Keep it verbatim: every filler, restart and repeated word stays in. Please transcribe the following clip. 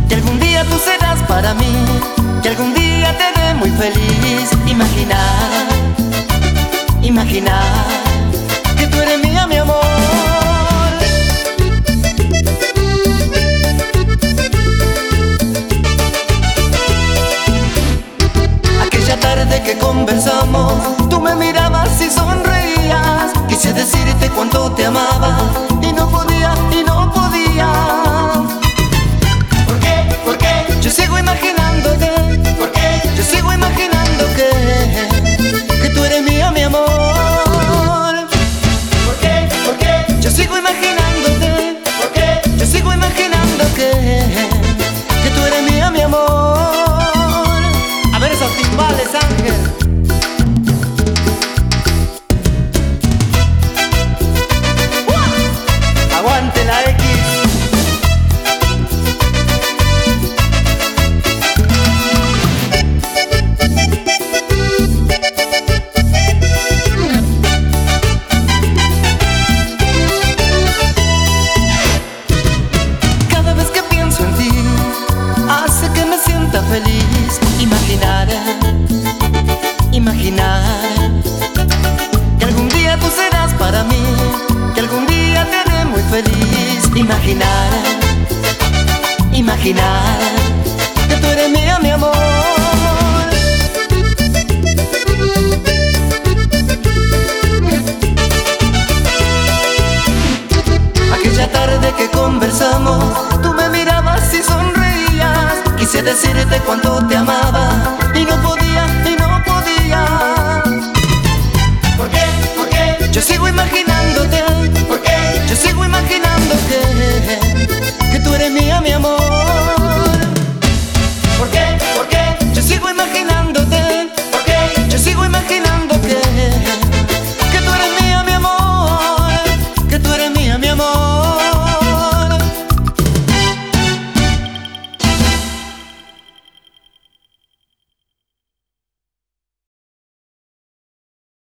que algún día tú serás para mí, que algún día te haré muy feliz. Imaginar, imaginar que tú eres mía, mi amor. Aquella tarde que conversamos, tú me mirabas y sonreías. Quise decirte cuánto te amaba y no podía, y no podía. ¿Por qué? ¿Por qué? Yo sigo imaginándote. ¿Por qué? Yo sigo imaginando que Que tú eres mía, mi amor. ¿Por qué? ¿Por qué? Yo sigo imaginándote. ¿Por qué? Yo sigo imaginando que Que tú eres mía, mi amor. A ver esos timbales, Ángel. Aguante la X. Cada vez que pienso en ti, hace que me sienta feliz. Imaginar, imaginar que algún día tú serás para mí, que algún día te haré muy feliz. Imaginar, imaginar que tú eres mía, mi amor. Aquella tarde que conversamos, tú me mirabas y sonreías. Quise decirte cuánto te amaba y no podía, y no podía. ¿Por qué? ¿Por qué? Yo sigo imaginándote.